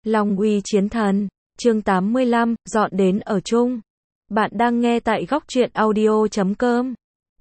Long uy chiến thần, chương 85, dọn đến ở chung. Bạn đang nghe tại góc truyện audio.com.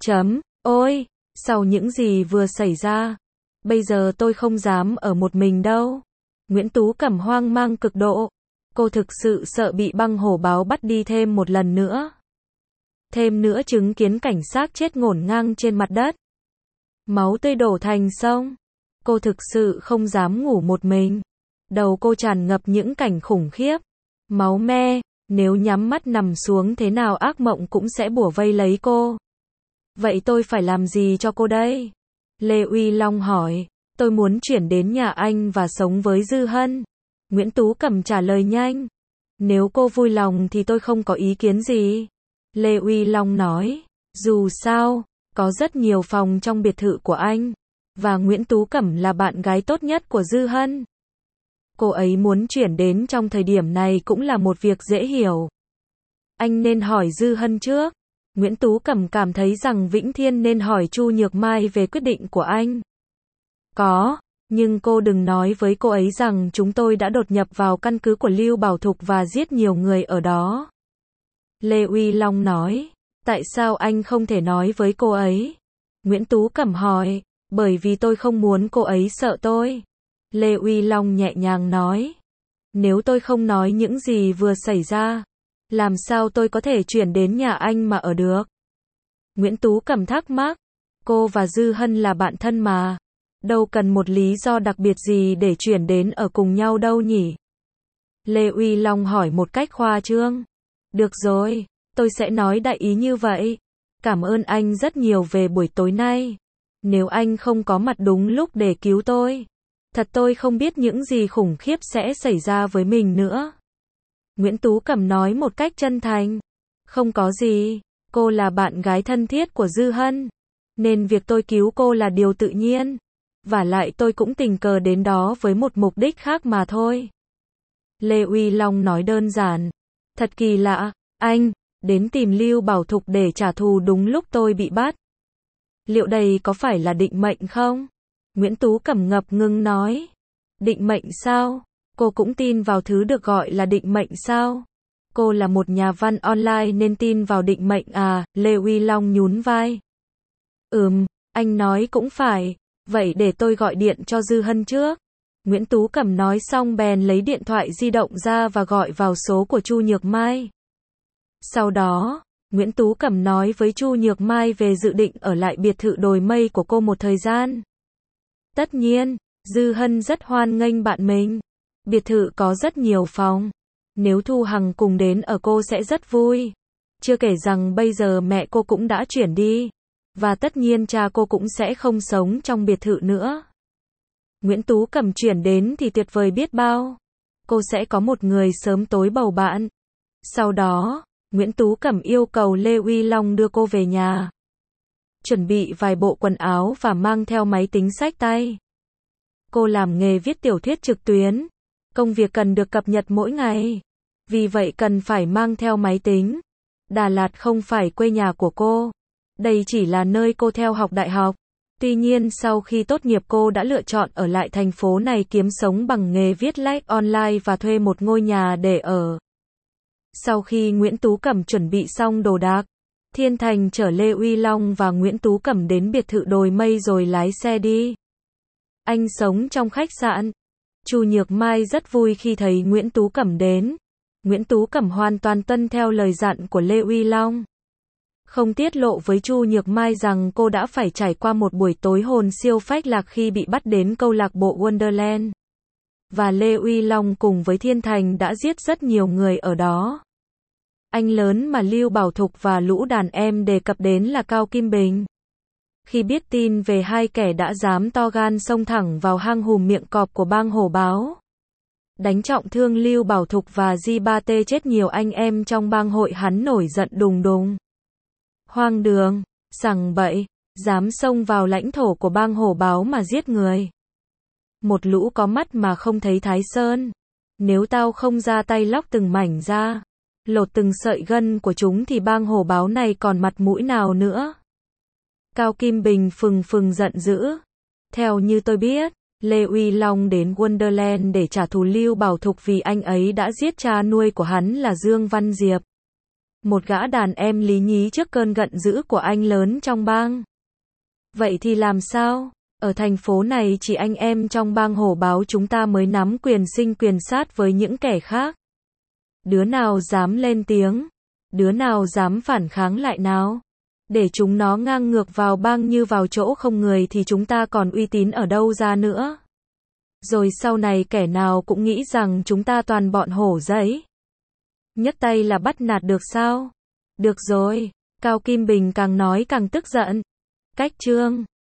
Ôi, sau những gì vừa xảy ra, bây giờ tôi không dám ở một mình đâu. Nguyễn Tú Cẩm hoang mang cực độ. Cô thực sự sợ bị băng hổ báo bắt đi thêm một lần nữa. Thêm nữa chứng kiến cảnh xác chết ngổn ngang trên mặt đất. Máu tươi đổ thành sông. Cô thực sự không dám ngủ một mình. Đầu cô tràn ngập những cảnh khủng khiếp. Máu me, nếu nhắm mắt nằm xuống thế nào ác mộng cũng sẽ bủa vây lấy cô. Vậy tôi phải làm gì cho cô đây? Lê Uy Long hỏi. Tôi muốn chuyển đến nhà anh và sống với Dư Hân. Nguyễn Tú Cẩm trả lời nhanh. Nếu cô vui lòng thì tôi không có ý kiến gì. Lê Uy Long nói. Dù sao, có rất nhiều phòng trong biệt thự của anh. Và Nguyễn Tú Cẩm là bạn gái tốt nhất của Dư Hân. Cô ấy muốn chuyển đến trong thời điểm này cũng là một việc dễ hiểu. Anh nên hỏi Dư Hân trước. Nguyễn Tú Cẩm cảm thấy rằng Vĩnh Thiên nên hỏi Chu Nhược Mai về quyết định của anh. Có, nhưng cô đừng nói với cô ấy rằng chúng tôi đã đột nhập vào căn cứ của Lưu Bảo Thục và giết nhiều người ở đó. Lê Uy Long nói. Tại sao anh không thể nói với cô ấy? Nguyễn Tú Cẩm hỏi. Bởi vì tôi không muốn cô ấy sợ tôi. Lê Uy Long nhẹ nhàng nói. Nếu tôi không nói những gì vừa xảy ra, làm sao tôi có thể chuyển đến nhà anh mà ở được? Nguyễn Tú Cẩm thắc mắc. Cô và Dư Hân là bạn thân mà. Đâu cần một lý do đặc biệt gì để chuyển đến ở cùng nhau đâu nhỉ? Lê Uy Long hỏi một cách khoa trương. Được rồi, tôi sẽ nói đại ý như vậy. Cảm ơn anh rất nhiều về buổi tối nay. Nếu anh không có mặt đúng lúc để cứu tôi, thật tôi không biết những gì khủng khiếp sẽ xảy ra với mình nữa. Nguyễn Tú Cẩm nói một cách chân thành. Không có gì, cô là bạn gái thân thiết của Dư Hân, nên việc tôi cứu cô là điều tự nhiên. Vả lại tôi cũng tình cờ đến đó với một mục đích khác mà thôi. Lê Uy Long nói đơn giản. Thật kỳ lạ, anh đến tìm Lưu Bảo Thục để trả thù đúng lúc tôi bị bắt. Liệu đây có phải là định mệnh không? Nguyễn Tú Cẩm ngập ngừng nói. Định mệnh sao? Cô cũng tin vào thứ được gọi là định mệnh sao? Cô là một nhà văn online nên tin vào định mệnh à? Lê Uy Long nhún vai. Anh nói cũng phải. Vậy để tôi gọi điện cho Dư Hân trước. Nguyễn Tú Cẩm nói xong bèn lấy điện thoại di động ra và gọi vào số của Chu Nhược Mai. Sau đó, Nguyễn Tú Cẩm nói với Chu Nhược Mai về dự định ở lại biệt thự đồi mây của cô một thời gian. Tất nhiên, Dư Hân rất hoan nghênh bạn mình. Biệt thự có rất nhiều phòng. Nếu Thu Hằng cùng đến ở cô sẽ rất vui. Chưa kể rằng bây giờ mẹ cô cũng đã chuyển đi. Và tất nhiên cha cô cũng sẽ không sống trong biệt thự nữa. Nguyễn Tú Cẩm chuyển đến thì tuyệt vời biết bao. Cô sẽ có một người sớm tối bầu bạn. Sau đó, Nguyễn Tú Cẩm yêu cầu Lê Uy Long đưa cô về nhà. Chuẩn bị vài bộ quần áo và mang theo máy tính xách tay. Cô làm nghề viết tiểu thuyết trực tuyến. Công việc cần được cập nhật mỗi ngày. Vì vậy cần phải mang theo máy tính. Đà Lạt không phải quê nhà của cô. Đây chỉ là nơi cô theo học đại học. Tuy nhiên sau khi tốt nghiệp cô đã lựa chọn ở lại thành phố này kiếm sống bằng nghề viết lách online và thuê một ngôi nhà để ở. Sau khi Nguyễn Tú Cẩm chuẩn bị xong đồ đạc, Thiên Thành chở Lê Uy Long và Nguyễn Tú Cẩm đến biệt thự đồi mây rồi lái xe đi. Anh sống trong khách sạn. Chu Nhược Mai rất vui khi thấy Nguyễn Tú Cẩm đến. Nguyễn Tú Cẩm hoàn toàn tuân theo lời dặn của Lê Uy Long. Không tiết lộ với Chu Nhược Mai rằng cô đã phải trải qua một buổi tối hồn siêu phách lạc khi bị bắt đến câu lạc bộ Wonderland. Và Lê Uy Long cùng với Thiên Thành đã giết rất nhiều người ở đó. Anh lớn mà Lưu Bảo Thục và lũ đàn em đề cập đến là Cao Kim Bình. Khi biết tin về hai kẻ đã dám to gan xông thẳng vào hang hùm miệng cọp của bang hổ báo, đánh trọng thương Lưu Bảo Thục và Di3T chết nhiều anh em trong bang hội, hắn nổi giận đùng đùng. Hoang đường, sằng bậy, dám xông vào lãnh thổ của bang hổ báo mà giết người. Một lũ có mắt mà không thấy Thái Sơn. Nếu tao không ra tay lóc từng mảnh ra, lột từng sợi gân của chúng thì bang hổ báo này còn mặt mũi nào nữa. Cao Kim Bình phừng phừng giận dữ. Theo như tôi biết, Lê Uy Long đến Wonderland để trả thù Lưu Bảo Thục vì anh ấy đã giết cha nuôi của hắn là Dương Văn Diệp. Một gã đàn em lý nhí trước cơn giận dữ của anh lớn trong bang. Vậy thì làm sao? Ở thành phố này chỉ anh em trong bang hổ báo chúng ta mới nắm quyền sinh quyền sát với những kẻ khác. Đứa nào dám lên tiếng? Đứa nào dám phản kháng lại nào? Để chúng nó ngang ngược vào bang như vào chỗ không người thì chúng ta còn uy tín ở đâu ra nữa? Rồi sau này kẻ nào cũng nghĩ rằng chúng ta toàn bọn hổ giấy. Nhấc tay là bắt nạt được sao? Được rồi, Cao Kim Bình càng nói càng tức giận. Cách chương